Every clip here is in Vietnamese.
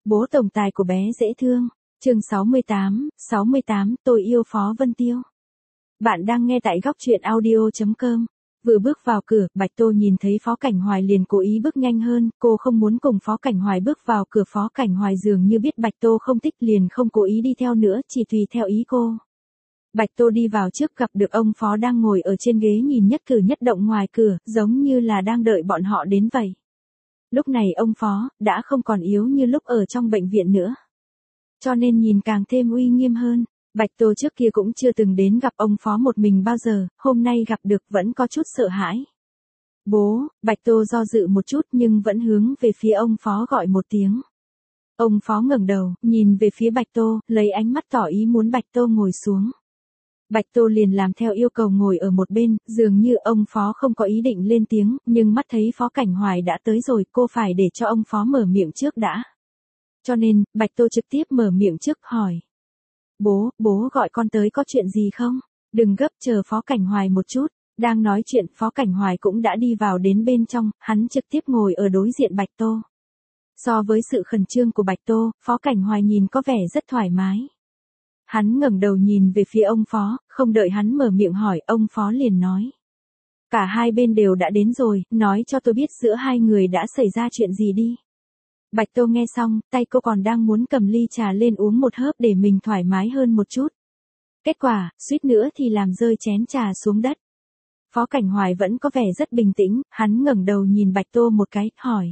Bố tổng tài của bé dễ thương. Chương 68, tôi yêu Phó Vân Tiêu. Bạn đang nghe tại góc truyện audio.com. Vừa bước vào cửa, Bạch Tô nhìn thấy Phó Cảnh Hoài liền cố ý bước nhanh hơn, cô không muốn cùng Phó Cảnh Hoài bước vào cửa. Phó Cảnh Hoài dường như biết Bạch Tô không thích liền không cố ý đi theo nữa, chỉ tùy theo ý cô. Bạch Tô đi vào trước gặp được ông Phó đang ngồi ở trên ghế nhìn nhất cử nhất động ngoài cửa, giống như là đang đợi bọn họ đến vậy. Lúc này ông Phó đã không còn yếu như lúc ở trong bệnh viện nữa, cho nên nhìn càng thêm uy nghiêm hơn. Bạch Tô trước kia cũng chưa từng đến gặp ông Phó một mình bao giờ, hôm nay gặp được vẫn có chút sợ hãi. Bố, Bạch Tô do dự một chút nhưng vẫn hướng về phía ông Phó gọi một tiếng. Ông Phó ngẩng đầu, nhìn về phía Bạch Tô, lấy ánh mắt tỏ ý muốn Bạch Tô ngồi xuống. Bạch Tô liền làm theo yêu cầu ngồi ở một bên, dường như ông Phó không có ý định lên tiếng, nhưng mắt thấy Phó Cảnh Hoài đã tới rồi, cô phải để cho ông Phó mở miệng trước đã. Cho nên, Bạch Tô trực tiếp mở miệng trước hỏi. Bố gọi con tới có chuyện gì không? Đừng gấp, chờ Phó Cảnh Hoài một chút. Đang nói chuyện, Phó Cảnh Hoài cũng đã đi vào đến bên trong, hắn trực tiếp ngồi ở đối diện Bạch Tô. So với sự khẩn trương của Bạch Tô, Phó Cảnh Hoài nhìn có vẻ rất thoải mái. Hắn ngẩng đầu nhìn về phía ông Phó, không đợi hắn mở miệng hỏi, ông Phó liền nói. Cả hai bên đều đã đến rồi, nói cho tôi biết giữa hai người đã xảy ra chuyện gì đi. Bạch Tô nghe xong, tay cô còn đang muốn cầm ly trà lên uống một hớp để mình thoải mái hơn một chút. Kết quả, suýt nữa thì làm rơi chén trà xuống đất. Phó Cảnh Hoài vẫn có vẻ rất bình tĩnh, hắn ngẩng đầu nhìn Bạch Tô một cái, hỏi.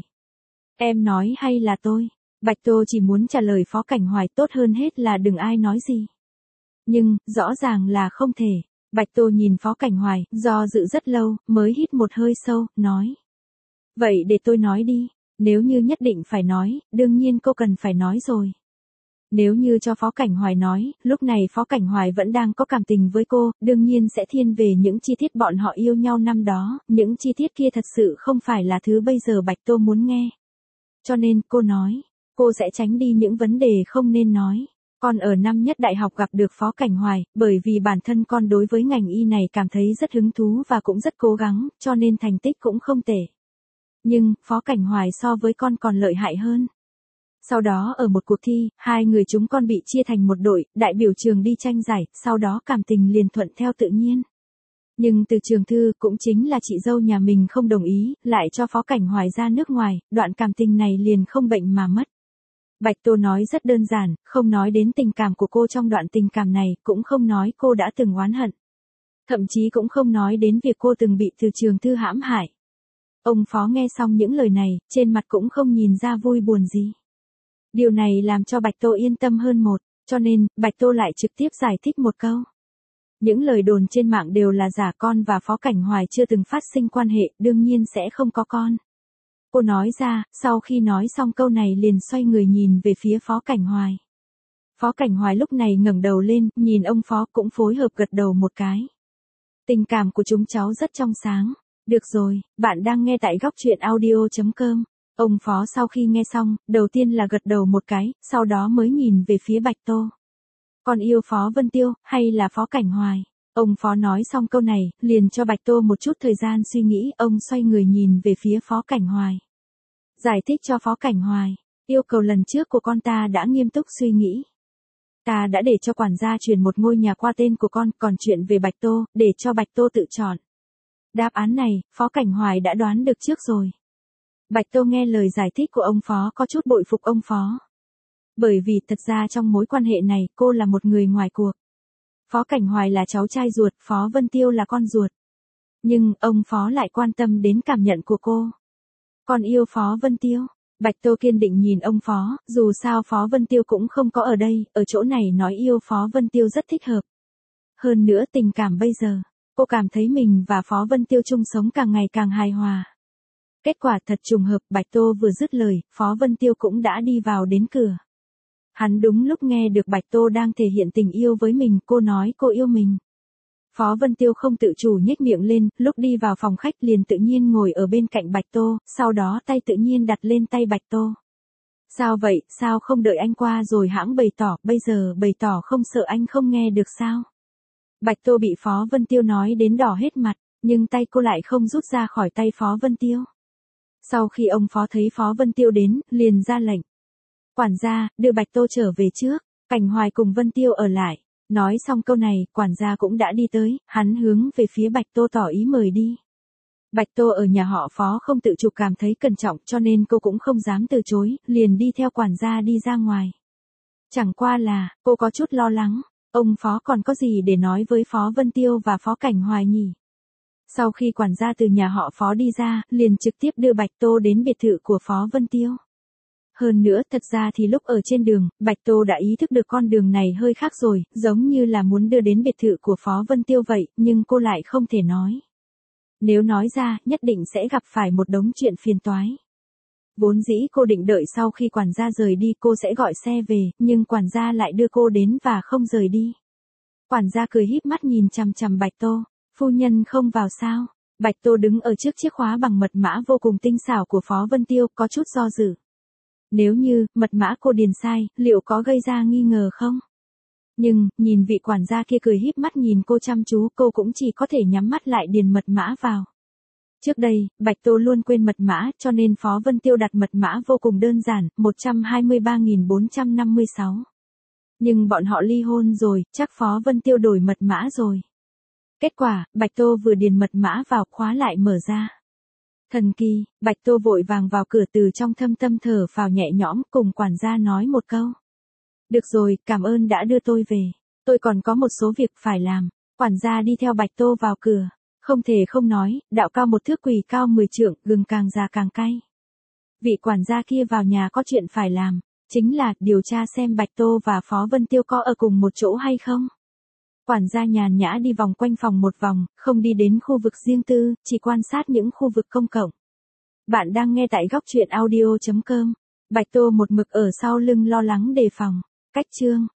Em nói hay là tôi? Bạch Tô chỉ muốn trả lời Phó Cảnh Hoài, tốt hơn hết là đừng ai nói gì. Nhưng, rõ ràng là không thể. Bạch Tô nhìn Phó Cảnh Hoài, do dự rất lâu, mới hít một hơi sâu, nói. Vậy để tôi nói đi. Nếu như nhất định phải nói, đương nhiên cô cần phải nói rồi. Nếu như cho Phó Cảnh Hoài nói, lúc này Phó Cảnh Hoài vẫn đang có cảm tình với cô, đương nhiên sẽ thiên về những chi tiết bọn họ yêu nhau năm đó, những chi tiết kia thật sự không phải là thứ bây giờ Bạch Tô muốn nghe. Cho nên, cô nói, cô sẽ tránh đi những vấn đề không nên nói. Con ở năm nhất đại học gặp được Phó Cảnh Hoài, bởi vì bản thân con đối với ngành y này cảm thấy rất hứng thú và cũng rất cố gắng, cho nên thành tích cũng không tệ. Nhưng, Phó Cảnh Hoài so với con còn lợi hại hơn. Sau đó ở một cuộc thi, hai người chúng con bị chia thành một đội, đại biểu trường đi tranh giải, sau đó cảm tình liền thuận theo tự nhiên. Nhưng từ Trường Thư, cũng chính là chị dâu nhà mình không đồng ý, lại cho Phó Cảnh Hoài ra nước ngoài, đoạn cảm tình này liền không bệnh mà mất. Bạch Tô nói rất đơn giản, không nói đến tình cảm của cô trong đoạn tình cảm này, cũng không nói cô đã từng oán hận. Thậm chí cũng không nói đến việc cô từng bị từ Trường Thư hãm hại. Ông Phó nghe xong những lời này, trên mặt cũng không nhìn ra vui buồn gì. Điều này làm cho Bạch Tô yên tâm hơn một, cho nên, Bạch Tô lại trực tiếp giải thích một câu. Những lời đồn trên mạng đều là giả, con và Phó Cảnh Hoài chưa từng phát sinh quan hệ, đương nhiên sẽ không có con. Cô nói ra, sau khi nói xong câu này liền xoay người nhìn về phía Phó Cảnh Hoài. Phó Cảnh Hoài lúc này ngẩng đầu lên, nhìn ông Phó cũng phối hợp gật đầu một cái. Tình cảm của chúng cháu rất trong sáng. Được rồi, bạn đang nghe tại góc truyện audio.com. Ông Phó sau khi nghe xong, đầu tiên là gật đầu một cái, sau đó mới nhìn về phía Bạch Tô. Con yêu Phó Vân Tiêu, hay là Phó Cảnh Hoài? Ông Phó nói xong câu này, liền cho Bạch Tô một chút thời gian suy nghĩ, ông xoay người nhìn về phía Phó Cảnh Hoài. Giải thích cho Phó Cảnh Hoài, yêu cầu lần trước của con ta đã nghiêm túc suy nghĩ. Ta đã để cho quản gia chuyển một ngôi nhà qua tên của con, còn chuyện về Bạch Tô, để cho Bạch Tô tự chọn. Đáp án này, Phó Cảnh Hoài đã đoán được trước rồi. Bạch Tô nghe lời giải thích của ông Phó có chút bội phục ông Phó. Bởi vì thật ra trong mối quan hệ này cô là một người ngoài cuộc. Phó Cảnh Hoài là cháu trai ruột, Phó Vân Tiêu là con ruột. Nhưng, ông Phó lại quan tâm đến cảm nhận của cô. Con yêu Phó Vân Tiêu. Bạch Tô kiên định nhìn ông Phó, dù sao Phó Vân Tiêu cũng không có ở đây, ở chỗ này nói yêu Phó Vân Tiêu rất thích hợp. Hơn nữa tình cảm bây giờ, cô cảm thấy mình và Phó Vân Tiêu chung sống càng ngày càng hài hòa. Kết quả thật trùng hợp, Bạch Tô vừa dứt lời, Phó Vân Tiêu cũng đã đi vào đến cửa. Hắn đúng lúc nghe được Bạch Tô đang thể hiện tình yêu với mình, cô nói cô yêu mình. Phó Vân Tiêu không tự chủ nhếch miệng lên, lúc đi vào phòng khách liền tự nhiên ngồi ở bên cạnh Bạch Tô, sau đó tay tự nhiên đặt lên tay Bạch Tô. Sao vậy, sao không đợi anh qua rồi hãng bày tỏ, bây giờ bày tỏ không sợ anh không nghe được sao? Bạch Tô bị Phó Vân Tiêu nói đến đỏ hết mặt, nhưng tay cô lại không rút ra khỏi tay Phó Vân Tiêu. Sau khi ông Phó thấy Phó Vân Tiêu đến, liền ra lệnh. Quản gia, đưa Bạch Tô trở về trước, Cảnh Hoài cùng Vân Tiêu ở lại. Nói xong câu này, quản gia cũng đã đi tới, hắn hướng về phía Bạch Tô tỏ ý mời đi. Bạch Tô ở nhà họ Phó không tự chủ cảm thấy cẩn trọng cho nên cô cũng không dám từ chối, liền đi theo quản gia đi ra ngoài. Chẳng qua là, cô có chút lo lắng, ông Phó còn có gì để nói với Phó Vân Tiêu và Phó Cảnh Hoài nhỉ? Sau khi quản gia từ nhà họ Phó đi ra, liền trực tiếp đưa Bạch Tô đến biệt thự của Phó Vân Tiêu. Hơn nữa, thật ra thì lúc ở trên đường, Bạch Tô đã ý thức được con đường này hơi khác rồi, giống như là muốn đưa đến biệt thự của Phó Vân Tiêu vậy, nhưng cô lại không thể nói. Nếu nói ra, nhất định sẽ gặp phải một đống chuyện phiền toái. Vốn dĩ cô định đợi sau khi quản gia rời đi cô sẽ gọi xe về, nhưng quản gia lại đưa cô đến và không rời đi. Quản gia cười híp mắt nhìn chằm chằm Bạch Tô, phu nhân không vào sao? Bạch Tô đứng ở trước chiếc khóa bằng mật mã vô cùng tinh xảo của Phó Vân Tiêu, có chút do dự. Nếu như, mật mã cô điền sai, liệu có gây ra nghi ngờ không? Nhưng, nhìn vị quản gia kia cười híp mắt nhìn cô chăm chú, cô cũng chỉ có thể nhắm mắt lại điền mật mã vào. Trước đây, Bạch Tô luôn quên mật mã, cho nên Phó Vân Tiêu đặt mật mã vô cùng đơn giản, 123.456. Nhưng bọn họ ly hôn rồi, chắc Phó Vân Tiêu đổi mật mã rồi. Kết quả, Bạch Tô vừa điền mật mã vào, khóa lại mở ra. Thần kỳ, Bạch Tô vội vàng vào cửa, từ trong thâm tâm thở phào nhẹ nhõm, cùng quản gia nói một câu. Được rồi, cảm ơn đã đưa tôi về. Tôi còn có một số việc phải làm. Quản gia đi theo Bạch Tô vào cửa. Không thể không nói, đạo cao một thước quỳ cao 10 trượng, gừng càng già càng cay. Vị quản gia kia vào nhà có chuyện phải làm, chính là điều tra xem Bạch Tô và Phó Vân Tiêu có ở cùng một chỗ hay không. Quản gia nhàn nhã đi vòng quanh phòng một vòng, không đi đến khu vực riêng tư, chỉ quan sát những khu vực công cộng. Bạn đang nghe tại góc truyện audio.com. Bạch Tô một mực ở sau lưng lo lắng đề phòng. Cách chương